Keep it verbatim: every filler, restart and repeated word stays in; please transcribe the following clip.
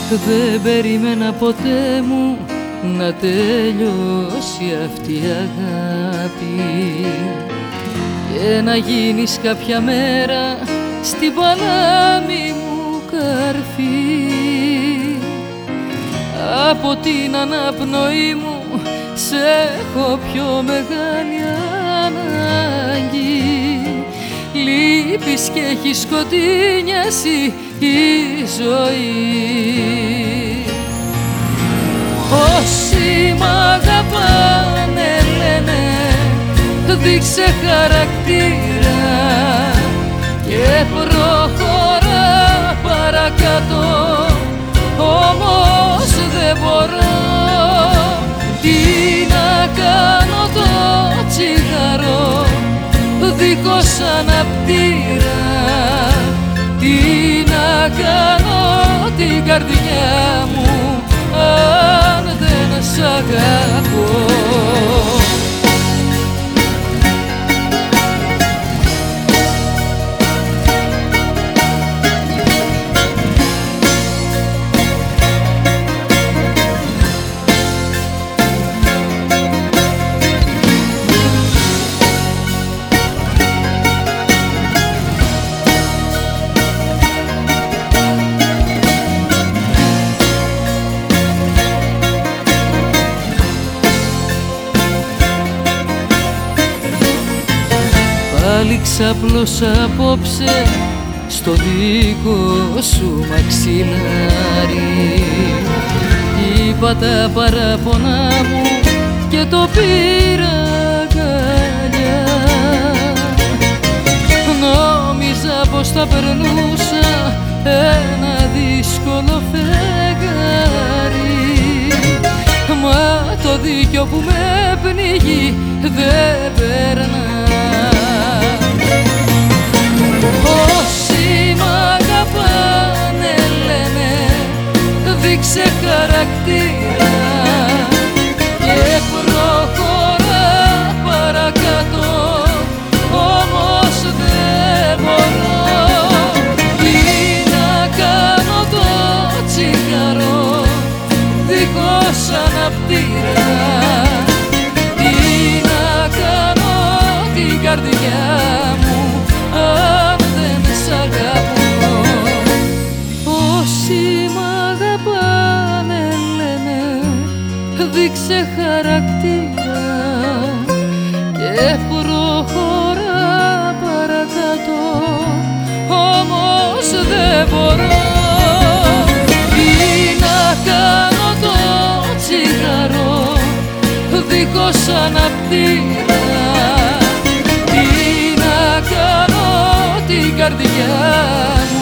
Δεν περίμενα ποτέ μου να τελειώσει αυτή η αγάπη και να γίνεις κάποια μέρα στην παλάμη μου καρφί. Από την αναπνοή μου σε έχω πιο μεγάλη ανάγκη. Λείπεις και έχει σκοτεινιάσει η ζωή. Όσοι μ' αγαπάνε λένε δείξε χαρακτήρα και προχωρά παρακάτω, όμως δεν μπορώ. Τι να κάνω το τσιγάρο δίχως αναπτήρα, τι να κάνω την καρδιά μου αν δεν σ' αγαπώ. Πάλι ξαπλώσα απόψε στο δικό σου μαξιλάρι. Είπα τα παράπονά μου και το πήρα αγκαλιά. Νόμιζα πως θα περνούσα ένα δύσκολο φεγγάρι, μα το δίκιο που με πνίγει δεν περνά. Όσοι μ' αγαπάνε λένε δείξε χαρακτήρα και προχωρά παρακάτω, όμως δεν μπορώ. Τι να κάνω το τσιγάρο δίχως αναπτήρα, τι να κάνω την καρδιά μου αν δεν σ' αγαπώ. Όσοι μ' αγαπάνε λένε δείξε χαρακτήρα και προχωρά παρακάτω, όμως δεν μπορώ. Τι να κάνω το τσιγάρο δίχως αναπτήρα, τι να κάνω την καρδιά μου